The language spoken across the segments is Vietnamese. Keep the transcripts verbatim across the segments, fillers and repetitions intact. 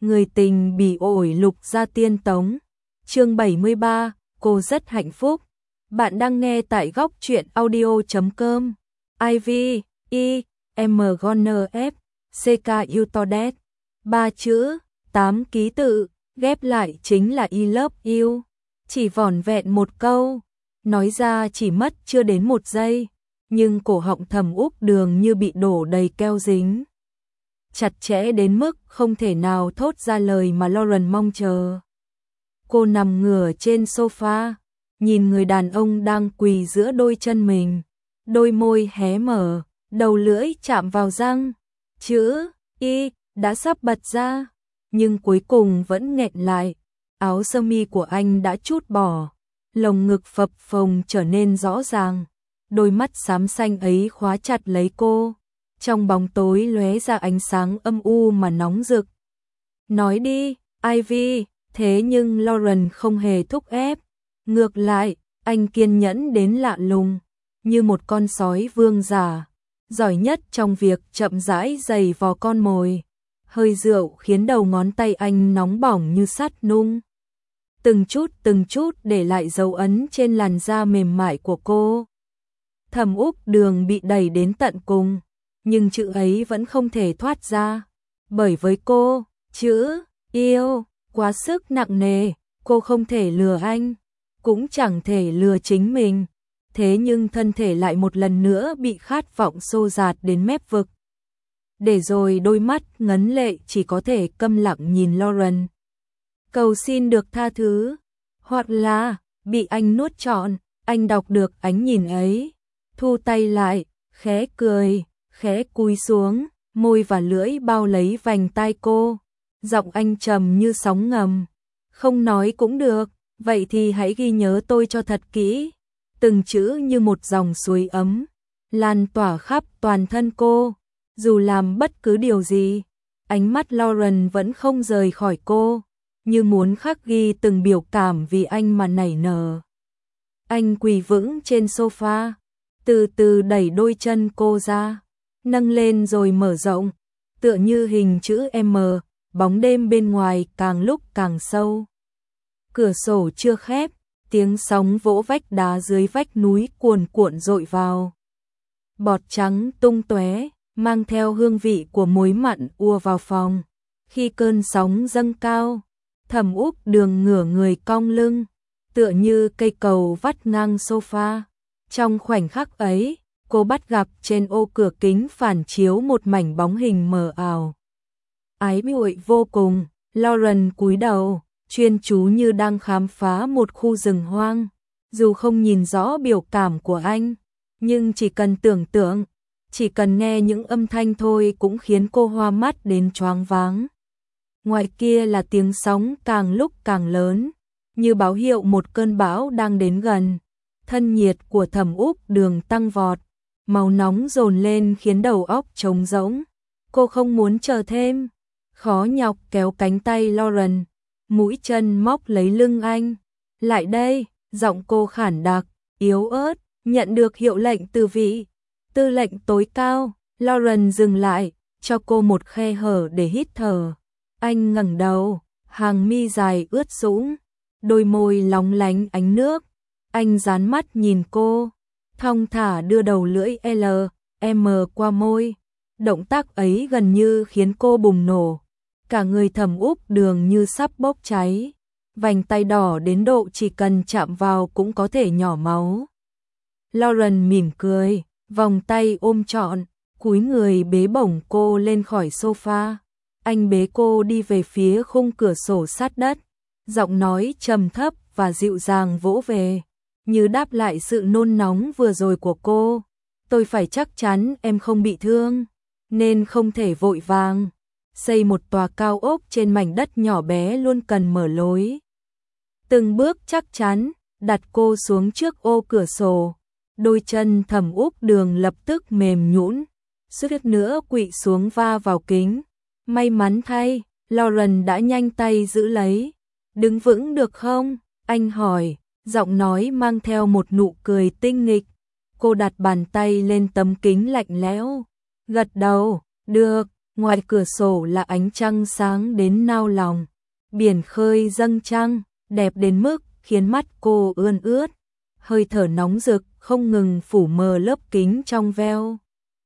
Người tình bị ổi lục ra tiên tống. Chương bảy mươi ba, cô rất hạnh phúc. Bạn đang nghe tại góc truyện audio chấm com. I V, E, M Goner F, C K Utodet. Ba chữ, tám ký tự, ghép lại chính là I love you. Chỉ vỏn vẹn một câu, nói ra chỉ mất chưa đến một giây, nhưng cổ họng Thẩm Úc Đường như bị đổ đầy keo dính. Chặt chẽ đến mức không thể nào thốt ra lời mà Lauren mong chờ. Cô nằm ngửa trên sofa, nhìn người đàn ông đang quỳ giữa đôi chân mình, đôi môi hé mở, đầu lưỡi chạm vào răng, chữ Y đã sắp bật ra, nhưng cuối cùng vẫn nghẹn lại. Áo sơ mi của anh đã trút bỏ, lồng ngực phập phồng trở nên rõ ràng, đôi mắt xám xanh ấy khóa chặt lấy cô. Trong bóng tối lóe ra ánh sáng âm u mà nóng rực. Nói đi, Ivy, thế nhưng Lauren không hề thúc ép. Ngược lại, anh kiên nhẫn đến lạ lùng, như một con sói vương giả, giỏi nhất trong việc chậm rãi giày vò con mồi. Hơi rượu khiến đầu ngón tay anh nóng bỏng như sắt nung. Từng chút từng chút để lại dấu ấn trên làn da mềm mại của cô. Thẩm Úc Đường bị đẩy đến tận cùng, nhưng chữ ấy vẫn không thể thoát ra. Bởi với cô, chữ yêu quá sức nặng nề, cô không thể lừa anh, cũng chẳng thể lừa chính mình. Thế nhưng thân thể lại một lần nữa bị khát vọng xô dạt đến mép vực. Để rồi đôi mắt ngấn lệ chỉ có thể câm lặng nhìn Lauren, cầu xin được tha thứ, hoặc là bị anh nuốt trọn. Anh đọc được ánh nhìn ấy, thu tay lại, khẽ cười, khẽ cúi xuống, môi và lưỡi bao lấy vành tai cô. Giọng anh trầm như sóng ngầm. Không nói cũng được, vậy thì hãy ghi nhớ tôi cho thật kỹ. Từng chữ như một dòng suối ấm, lan tỏa khắp toàn thân cô. Dù làm bất cứ điều gì, ánh mắt Lauren vẫn không rời khỏi cô, như muốn khắc ghi từng biểu cảm vì anh mà nảy nở. Anh quỳ vững trên sofa, từ từ đẩy đôi chân cô ra, nâng lên rồi mở rộng, tựa như hình chữ M, bóng đêm bên ngoài càng lúc càng sâu. Cửa sổ chưa khép, tiếng sóng vỗ vách đá dưới vách núi cuồn cuộn dội vào. Bọt trắng tung tóe, mang theo hương vị của muối mặn ùa vào phòng. Khi cơn sóng dâng cao, Thẩm Úc Đường ngửa người cong lưng, tựa như cây cầu vắt ngang sofa. Trong khoảnh khắc ấy, cô bắt gặp trên ô cửa kính phản chiếu một mảnh bóng hình mờ ảo. Ái muội vô cùng, Lauren cúi đầu, chuyên chú như đang khám phá một khu rừng hoang. Dù không nhìn rõ biểu cảm của anh, nhưng chỉ cần tưởng tượng, chỉ cần nghe những âm thanh thôi cũng khiến cô hoa mắt đến choáng váng. Ngoài kia là tiếng sóng càng lúc càng lớn, như báo hiệu một cơn bão đang đến gần. Thân nhiệt của Thẩm Úc Đường tăng vọt, máu nóng dồn lên khiến đầu óc trống rỗng. Cô không muốn chờ thêm, khó nhọc kéo cánh tay Lauren, mũi chân móc lấy lưng anh. Lại đây, giọng cô khản đặc, yếu ớt, nhận được hiệu lệnh từ vị tư lệnh tối cao. Lauren dừng lại, cho cô một khe hở để hít thở. Anh ngẩng đầu, hàng mi dài ướt sũng, đôi môi lóng lánh ánh nước. Anh dán mắt nhìn cô, thong thả đưa đầu lưỡi L, M qua môi. Động tác ấy gần như khiến cô bùng nổ. Cả người Thẩm Úc Đường như sắp bốc cháy. Vành tay đỏ đến độ chỉ cần chạm vào cũng có thể nhỏ máu. Lauren mỉm cười, vòng tay ôm trọn, cúi người bế bổng cô lên khỏi sofa. Anh bế cô đi về phía khung cửa sổ sát đất, giọng nói trầm thấp và dịu dàng vỗ về, như đáp lại sự nôn nóng vừa rồi của cô. Tôi phải chắc chắn em không bị thương, nên không thể vội vàng. Xây một tòa cao ốc trên mảnh đất nhỏ bé luôn cần mở lối. Từng bước chắc chắn, đặt cô xuống trước ô cửa sổ. Đôi chân Thẩm Úc Đường lập tức mềm nhũn, suýt nữa quỵ xuống va vào kính. May mắn thay, Lauren đã nhanh tay giữ lấy. Đứng vững được không? Anh hỏi, giọng nói mang theo một nụ cười tinh nghịch. Cô đặt bàn tay lên tấm kính lạnh lẽo, gật đầu, được. ngoài cửa sổ là ánh trăng sáng đến nao lòng. Biển khơi dâng trăng, đẹp đến mức khiến mắt cô ươn ướt. Hơi thở nóng rực không ngừng phủ mờ lớp kính trong veo.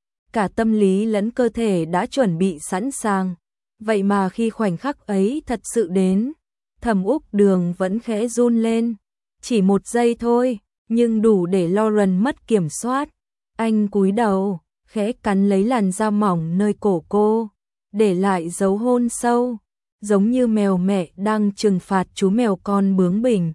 Cả tâm lý lẫn cơ thể đã chuẩn bị sẵn sàng. Vậy mà khi khoảnh khắc ấy thật sự đến, Thẩm Úc Đường vẫn khẽ run lên. Chỉ một giây thôi, nhưng đủ để Lauren mất kiểm soát. Anh cúi đầu, khẽ cắn lấy làn da mỏng nơi cổ cô, để lại dấu hôn sâu, giống như mèo mẹ đang trừng phạt chú mèo con bướng bỉnh.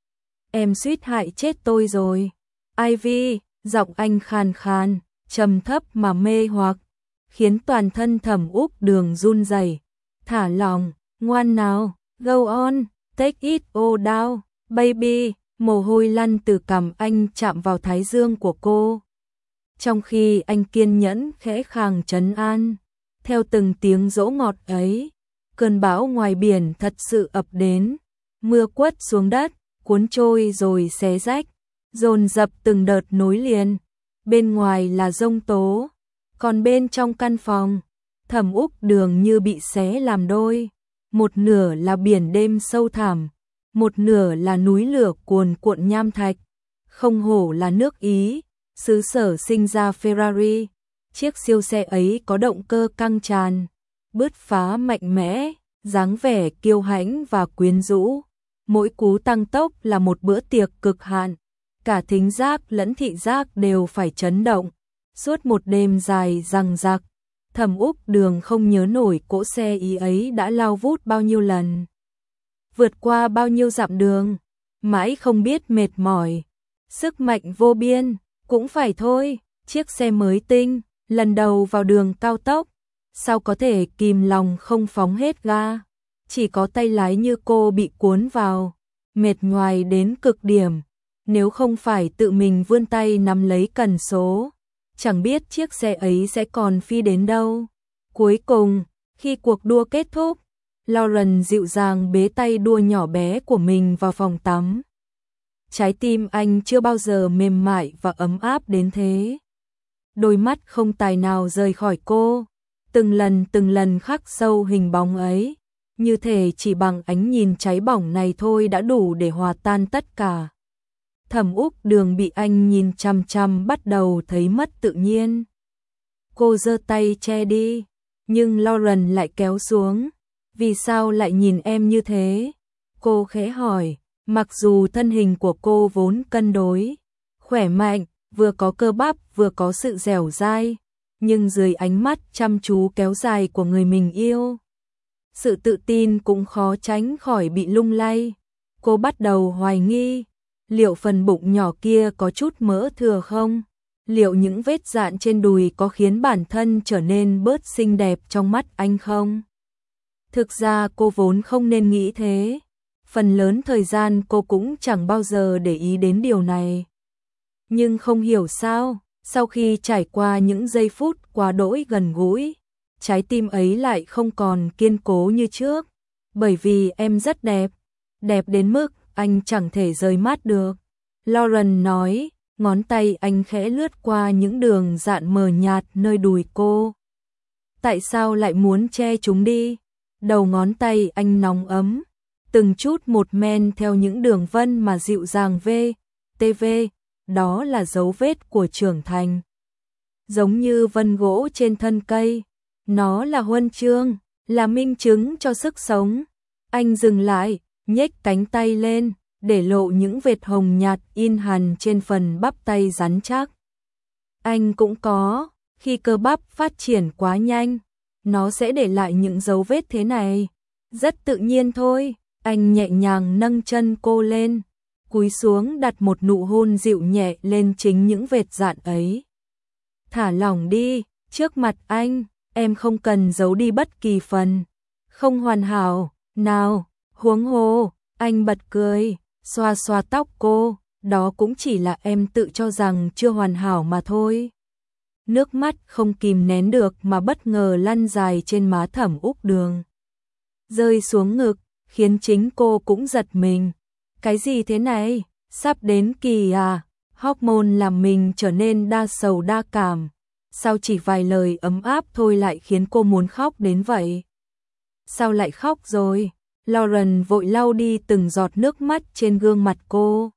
Em suýt hại chết tôi rồi. Ivy, giọng anh khàn khàn, trầm thấp mà mê hoặc, khiến toàn thân Thẩm Úc Đường run rẩy. Thả lòng, ngoan nào, go on, take it all down, baby. Mồ hôi lăn từ cằm anh chạm vào thái dương của cô. Trong khi anh kiên nhẫn khẽ khàng trấn an, theo từng tiếng dỗ ngọt ấy, cơn bão ngoài biển thật sự ập đến. Mưa quất xuống đất, cuốn trôi rồi xé rách, dồn dập từng đợt nối liền. Bên ngoài là giông tố, còn bên trong căn phòng, Thẩm Úc Đường như bị xé làm đôi. Một nửa là biển đêm sâu thẳm, một nửa là núi lửa cuồn cuộn nham thạch. Không hổ là nước Ý, xứ sở sinh ra Ferrari. Chiếc siêu xe ấy có động cơ căng tràn, bứt phá mạnh mẽ, dáng vẻ kiêu hãnh và quyến rũ. Mỗi cú tăng tốc là một bữa tiệc cực hạn, cả thính giác lẫn thị giác đều phải chấn động. Suốt một đêm dài dằng dặc, Thẩm Úc Đường không nhớ nổi cỗ xe Ý ấy đã lao vút bao nhiêu lần, vượt qua bao nhiêu dặm đường, mãi không biết mệt mỏi. Sức mạnh vô biên, cũng phải thôi, chiếc xe mới tinh, lần đầu vào đường cao tốc, sao có thể kìm lòng không phóng hết ga. Chỉ có tay lái như cô bị cuốn vào, mệt nhoài đến cực điểm. Nếu không phải tự mình vươn tay nắm lấy cần số, chẳng biết chiếc xe ấy sẽ còn phi đến đâu. Cuối cùng, khi cuộc đua kết thúc, Lauren dịu dàng bế tay đua nhỏ bé của mình vào phòng tắm. Trái tim anh chưa bao giờ mềm mại và ấm áp đến thế. Đôi mắt không tài nào rời khỏi cô, từng lần từng lần khắc sâu hình bóng ấy, như thể chỉ bằng ánh nhìn cháy bỏng này thôi đã đủ để hòa tan tất cả. Thẩm Úc Đường bị anh nhìn chăm chăm bắt đầu thấy mất tự nhiên. Cô giơ tay che đi, nhưng Lauren lại kéo xuống. Vì sao lại nhìn em như thế? Cô khẽ hỏi, mặc dù thân hình của cô vốn cân đối, khỏe mạnh, vừa có cơ bắp vừa có sự dẻo dai, nhưng dưới ánh mắt chăm chú kéo dài của người mình yêu, sự tự tin cũng khó tránh khỏi bị lung lay. Cô bắt đầu hoài nghi, liệu phần bụng nhỏ kia có chút mỡ thừa không? Liệu những vết dạn trên đùi có khiến bản thân trở nên bớt xinh đẹp trong mắt anh không? Thực ra cô vốn không nên nghĩ thế. Phần lớn thời gian cô cũng chẳng bao giờ để ý đến điều này. Nhưng không hiểu sao, sau khi trải qua những giây phút quá đỗi gần gũi, trái tim ấy lại không còn kiên cố như trước. Bởi vì em rất đẹp, đẹp đến mức anh chẳng thể rời mắt được. Lauren nói, ngón tay anh khẽ lướt qua những đường dạn mờ nhạt nơi đùi cô. Tại sao lại muốn che chúng đi? Đầu ngón tay anh nóng ấm, từng chút một men theo những đường vân mà dịu dàng vê, tê vê, đó là dấu vết của trưởng thành. Giống như vân gỗ trên thân cây, nó là huân chương, là minh chứng cho sức sống. Anh dừng lại, nhếch cánh tay lên, để lộ những vệt hồng nhạt in hằn trên phần bắp tay rắn chắc. Anh cũng có, khi cơ bắp phát triển quá nhanh, nó sẽ để lại những dấu vết thế này. Rất tự nhiên thôi. Anh nhẹ nhàng nâng chân cô lên, cúi xuống đặt một nụ hôn dịu nhẹ lên chính những vệt dạn ấy. Thả lỏng đi, trước mặt anh, em không cần giấu đi bất kỳ phần không hoàn hảo nào. Huống hồ, anh bật cười, xoa xoa tóc cô, đó cũng chỉ là em tự cho rằng chưa hoàn hảo mà thôi. Nước mắt không kìm nén được mà bất ngờ lăn dài trên má Thẩm Úc Đường, rơi xuống ngực, khiến chính cô cũng giật mình. Cái gì thế này? Sắp đến kỳ à? Hormone làm mình trở nên đa sầu đa cảm. Sao chỉ vài lời ấm áp thôi lại khiến cô muốn khóc đến vậy? Sao lại khóc rồi? Lauren vội lau đi từng giọt nước mắt trên gương mặt cô.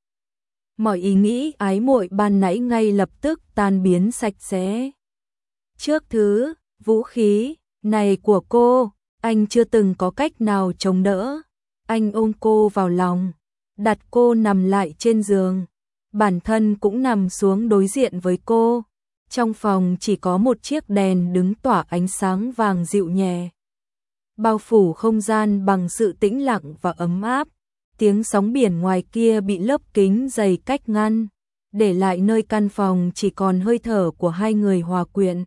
Mọi ý nghĩ ái muội ban nãy ngay lập tức tan biến sạch sẽ. Trước thứ vũ khí này của cô, anh chưa từng có cách nào chống đỡ. Anh ôm cô vào lòng, đặt cô nằm lại trên giường. Bản thân cũng nằm xuống đối diện với cô. Trong phòng chỉ có một chiếc đèn đứng tỏa ánh sáng vàng dịu nhẹ, bao phủ không gian bằng sự tĩnh lặng và ấm áp. Tiếng sóng biển ngoài kia bị lớp kính dày cách ngăn, để lại nơi căn phòng chỉ còn hơi thở của hai người hòa quyện.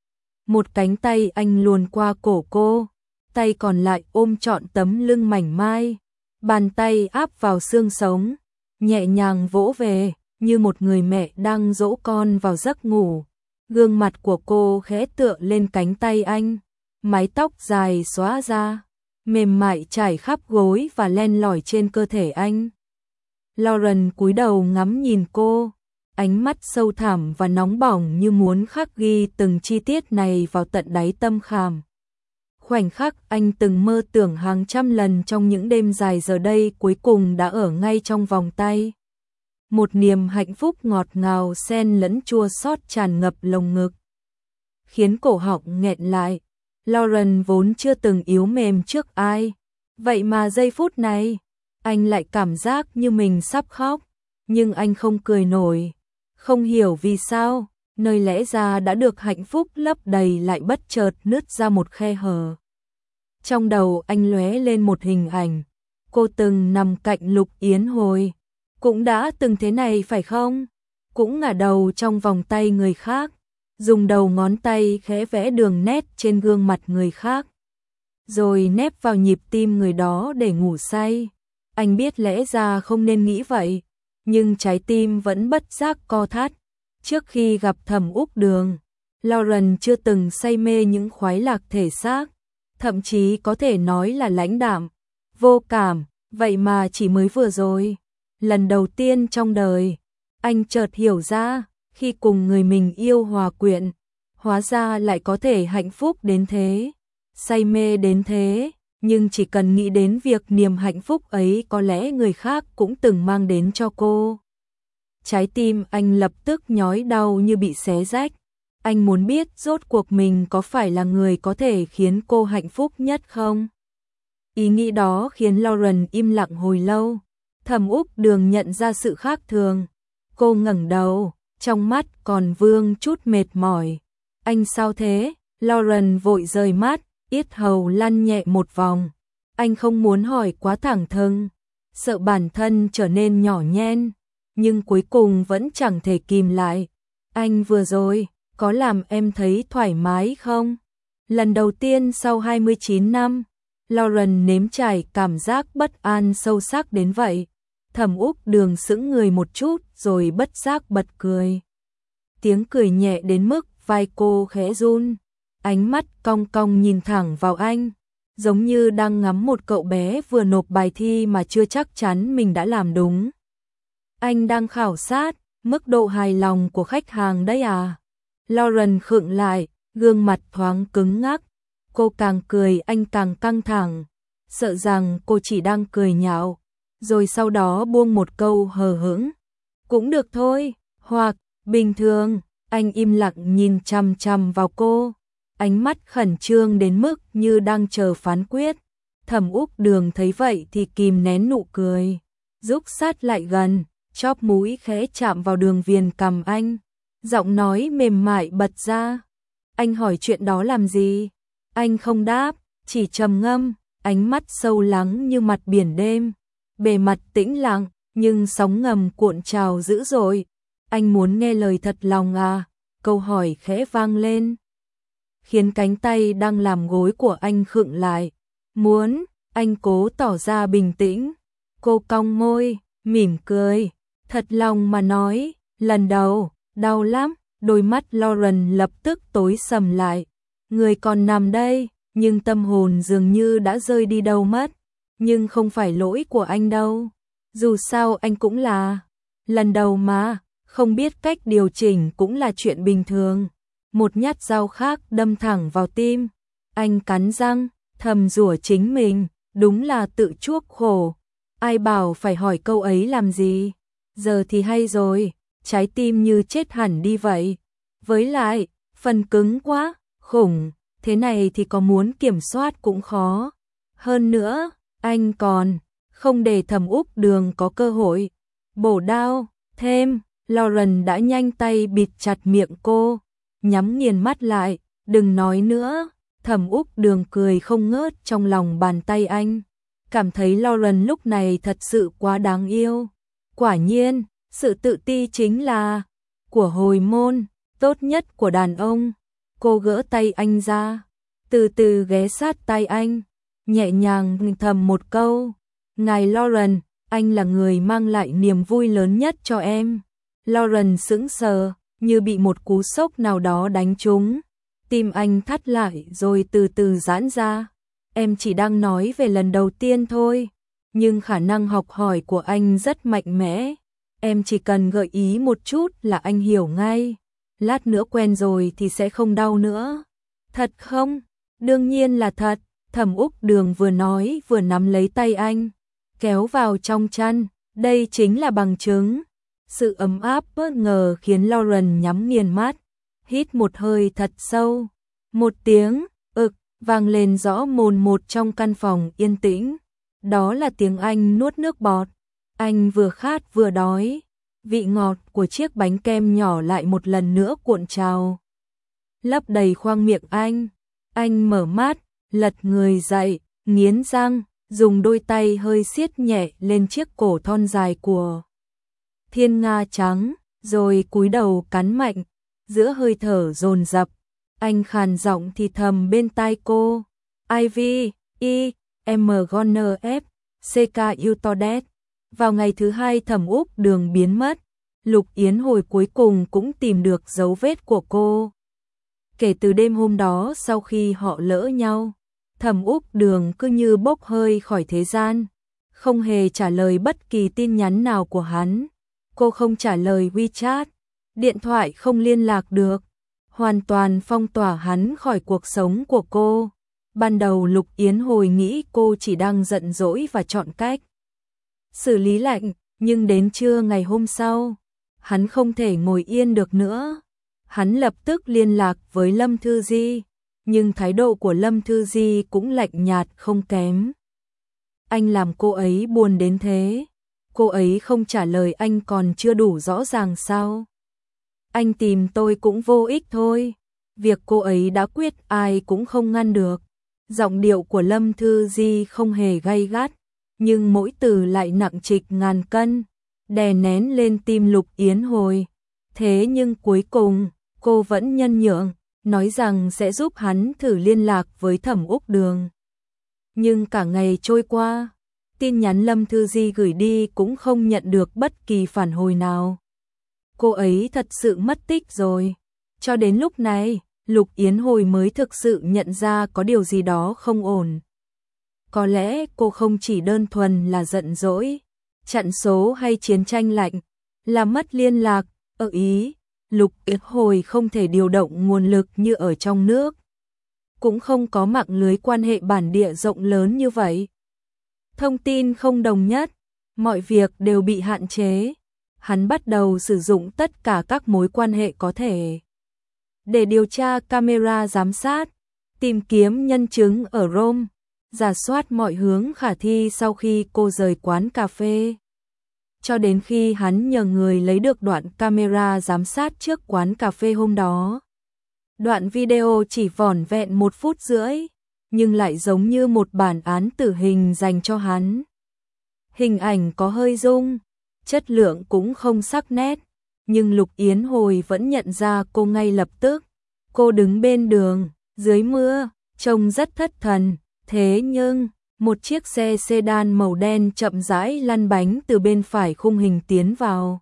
Một cánh tay anh luồn qua cổ cô, tay còn lại ôm trọn tấm lưng mảnh mai. Bàn tay áp vào xương sống, nhẹ nhàng vỗ về, như một người mẹ đang dỗ con vào giấc ngủ. Gương mặt của cô khẽ tựa lên cánh tay anh, mái tóc dài xõa ra, mềm mại trải khắp gối và len lỏi trên cơ thể anh. Lauren cúi đầu ngắm nhìn cô, ánh mắt sâu thẳm và nóng bỏng như muốn khắc ghi từng chi tiết này vào tận đáy tâm khảm. Khoảnh khắc anh từng mơ tưởng hàng trăm lần trong những đêm dài giờ đây cuối cùng đã ở ngay trong vòng tay. Một niềm hạnh phúc ngọt ngào xen lẫn chua xót tràn ngập lồng ngực, khiến cổ họng nghẹn lại. Lauren vốn chưa từng yếu mềm trước ai, vậy mà giây phút này, anh lại cảm giác như mình sắp khóc, nhưng anh không cười nổi. Không hiểu vì sao, nơi lẽ ra đã được hạnh phúc lấp đầy lại bất chợt nứt ra một khe hở. Trong đầu anh lóe lên một hình ảnh, cô từng nằm cạnh Lục Yến Hồi, cũng đã từng thế này phải không? Cũng ngả đầu trong vòng tay người khác, dùng đầu ngón tay khẽ vẽ đường nét trên gương mặt người khác, rồi nép vào nhịp tim người đó để ngủ say. Anh biết lẽ ra không nên nghĩ vậy, nhưng trái tim vẫn bất giác co thắt. Trước khi gặp Thẩm Úc Đường, Lauren chưa từng say mê những khoái lạc thể xác, thậm chí có thể nói là lãnh đạm, vô cảm. Vậy mà chỉ mới vừa rồi, lần đầu tiên trong đời, anh chợt hiểu ra, khi cùng người mình yêu hòa quyện, hóa ra lại có thể hạnh phúc đến thế, say mê đến thế. Nhưng chỉ cần nghĩ đến việc niềm hạnh phúc ấy có lẽ người khác cũng từng mang đến cho cô, trái tim anh lập tức nhói đau như bị xé rách. Anh muốn biết rốt cuộc mình có phải là người có thể khiến cô hạnh phúc nhất không? Ý nghĩ đó khiến Lauren im lặng hồi lâu. Thẩm Úc Đường nhận ra sự khác thường. Cô ngẩng đầu, trong mắt còn vương chút mệt mỏi. Anh sao thế? Lauren vội rời mắt, yết hầu lăn nhẹ một vòng. Anh không muốn hỏi quá thẳng thừng, sợ bản thân trở nên nhỏ nhen, nhưng cuối cùng vẫn chẳng thể kìm lại. Anh vừa rồi, có làm em thấy thoải mái không? Lần đầu tiên sau hai mươi chín năm, Lauren nếm trải cảm giác bất an sâu sắc đến vậy. Thẩm Úc Đường sững người một chút rồi bất giác bật cười. Tiếng cười nhẹ đến mức vai cô khẽ run, ánh mắt cong cong nhìn thẳng vào anh, giống như đang ngắm một cậu bé vừa nộp bài thi mà chưa chắc chắn mình đã làm đúng. Anh đang khảo sát mức độ hài lòng của khách hàng đấy à? Lauren khựng lại, gương mặt thoáng cứng ngắc. Cô càng cười anh càng căng thẳng, sợ rằng cô chỉ đang cười nhạo, rồi sau đó buông một câu hờ hững. Cũng được thôi, hoặc bình thường. Anh im lặng nhìn chằm chằm vào cô, ánh mắt khẩn trương đến mức như đang chờ phán quyết. Thẩm Úc Đường thấy vậy thì kìm nén nụ cười, rúc sát lại gần, chóp mũi khẽ chạm vào đường viền cằm anh, giọng nói mềm mại bật ra. Anh hỏi chuyện đó làm gì? Anh không đáp, chỉ trầm ngâm, ánh mắt sâu lắng như mặt biển đêm, bề mặt tĩnh lặng nhưng sóng ngầm cuộn trào dữ dội. Anh muốn nghe lời thật lòng à? Câu hỏi khẽ vang lên, khiến cánh tay đang làm gối của anh khựng lại. Muốn. Anh cố tỏ ra bình tĩnh. Cô cong môi, mỉm cười. Thật lòng mà nói, lần đầu, đau lắm. Đôi mắt Lauren lập tức tối sầm lại. Người còn nằm đây, nhưng tâm hồn dường như đã rơi đi đâu mất. Nhưng không phải lỗi của anh đâu. Dù sao anh cũng là lần đầu mà, không biết cách điều chỉnh cũng là chuyện bình thường. một nhát dao khác đâm thẳng vào tim. Anh cắn răng, thầm rủa chính mình, đúng là tự chuốc khổ. Ai bảo phải hỏi câu ấy làm gì? Giờ thì hay rồi, trái tim như chết hẳn đi vậy. Với lại, phần cứng quá, khủng, thế này thì có muốn kiểm soát cũng khó. Hơn nữa, anh còn không để Thẩm Úc Đường có cơ hội bổ đao thêm. Lauren đã nhanh tay bịt chặt miệng cô, nhắm nghiền mắt lại, đừng nói nữa. Thẩm Úc Đường cười không ngớt trong lòng bàn tay anh, cảm thấy Lauren lúc này thật sự quá đáng yêu. Quả nhiên, sự tự ti chính là của hồi môn tốt nhất của đàn ông. Cô gỡ tay anh ra, từ từ ghé sát tai anh, nhẹ nhàng thầm một câu, ngài Lauren, anh là người mang lại niềm vui lớn nhất cho em. Lauren sững sờ, như bị một cú sốc nào đó đánh trúng. Tim anh thắt lại rồi từ từ giãn ra. Em chỉ đang nói về lần đầu tiên thôi, nhưng khả năng học hỏi của anh rất mạnh mẽ. Em chỉ cần gợi ý một chút là anh hiểu ngay. Lát nữa quen rồi thì sẽ không đau nữa. Thật không? Đương nhiên là thật. Thẩm Úc Đường vừa nói vừa nắm lấy tay anh, kéo vào trong chăn. Đây chính là bằng chứng. Sự ấm áp bất ngờ khiến Lauren nhắm nghiền mắt, hít một hơi thật sâu. Một tiếng ực vang lên rõ mồn một trong căn phòng yên tĩnh. Đó là tiếng anh nuốt nước bọt. Anh vừa khát vừa đói. Vị ngọt của chiếc bánh kem nhỏ lại một lần nữa cuộn trào, lấp đầy khoang miệng anh. Anh mở mắt, lật người dậy, nghiến răng, dùng đôi tay hơi siết nhẹ lên chiếc cổ thon dài của Thiên Nga trắng, rồi cúi đầu cắn mạnh. Giữa hơi thở dồn dập, anh khàn giọng thì thầm bên tai cô, Ivy, I, M gonna F, C K U to death. Vào ngày thứ hai Thẩm Úc Đường biến mất, Lục Yến Hồi cuối cùng cũng tìm được dấu vết của cô. Kể từ đêm hôm đó sau khi họ lỡ nhau, Thẩm Úc Đường cứ như bốc hơi khỏi thế gian, không hề trả lời bất kỳ tin nhắn nào của hắn. Cô không trả lời WeChat, điện thoại không liên lạc được, hoàn toàn phong tỏa hắn khỏi cuộc sống của cô. Ban đầu Lục Yến Hồi nghĩ cô chỉ đang giận dỗi và chọn cách xử lý lạnh, nhưng đến trưa ngày hôm sau, hắn không thể ngồi yên được nữa. Hắn lập tức liên lạc với Lâm Thư Di, nhưng thái độ của Lâm Thư Di cũng lạnh nhạt không kém. Anh làm cô ấy buồn đến thế, cô ấy không trả lời anh còn chưa đủ rõ ràng sao? Anh tìm tôi cũng vô ích thôi, việc cô ấy đã quyết ai cũng không ngăn được. Giọng điệu của Lâm Thư Di không hề gay gắt, nhưng mỗi từ lại nặng trịch ngàn cân, đè nén lên tim Lục Yến Hồi. Thế nhưng cuối cùng, cô vẫn nhân nhượng, nói rằng sẽ giúp hắn thử liên lạc với Thẩm Úc Đường. Nhưng cả ngày trôi qua, tin nhắn Lâm Thư Di gửi đi cũng không nhận được bất kỳ phản hồi nào. Cô ấy thật sự mất tích rồi. Cho đến lúc này, Lục Yến Hồi mới thực sự nhận ra có điều gì đó không ổn. Có lẽ cô không chỉ đơn thuần là giận dỗi, chặn số hay chiến tranh lạnh, là mất liên lạc. Ở Ý, Lục Yến Hồi không thể điều động nguồn lực như ở trong nước, cũng không có mạng lưới quan hệ bản địa rộng lớn như vậy. Thông tin không đồng nhất, mọi việc đều bị hạn chế. Hắn bắt đầu sử dụng tất cả các mối quan hệ có thể để điều tra camera giám sát, tìm kiếm nhân chứng ở Rome, rà soát mọi hướng khả thi sau khi cô rời quán cà phê. Cho đến khi hắn nhờ người lấy được đoạn camera giám sát trước quán cà phê hôm đó. Đoạn video chỉ vỏn vẹn một phút rưỡi, nhưng lại giống như một bản án tử hình dành cho hắn. Hình ảnh có hơi rung, chất lượng cũng không sắc nét, nhưng Lục Yến Hồi vẫn nhận ra cô ngay lập tức. Cô đứng bên đường, dưới mưa, trông rất thất thần, thế nhưng một chiếc xe sedan màu đen chậm rãi lăn bánh từ bên phải khung hình tiến vào,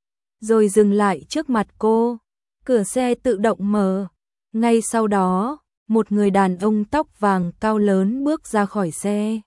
rồi dừng lại trước mặt cô. Cửa xe tự động mở. Ngay sau đó, một người đàn ông tóc vàng cao lớn bước ra khỏi xe,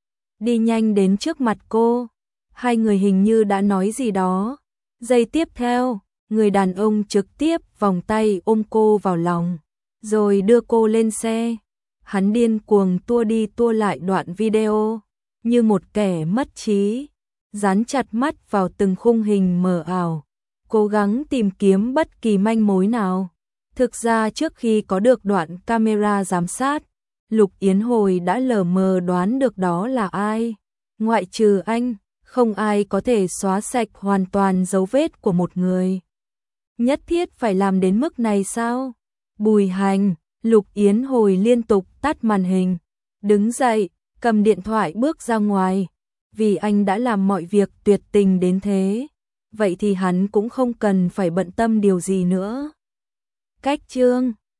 đi nhanh đến trước mặt cô. Hai người hình như đã nói gì đó. Giây tiếp theo, Người đàn ông trực tiếp vòng tay ôm cô vào lòng, rồi đưa cô lên xe. Hắn điên cuồng tua đi tua lại đoạn video, như một kẻ mất trí, dán chặt mắt vào từng khung hình mờ ảo, cố gắng tìm kiếm bất kỳ manh mối nào. Thực ra trước khi có được đoạn camera giám sát, Lục Yến Hồi đã lờ mờ đoán được đó là ai. Ngoại trừ anh, không ai có thể xóa sạch hoàn toàn dấu vết của một người. Nhất thiết phải làm đến mức này sao? Bùi Hành, Lục Yến Hồi liên tục tắt màn hình, đứng dậy, cầm điện thoại bước ra ngoài. Vì anh đã làm mọi việc tuyệt tình đến thế, vậy thì hắn cũng không cần phải bận tâm điều gì nữa. Cách chương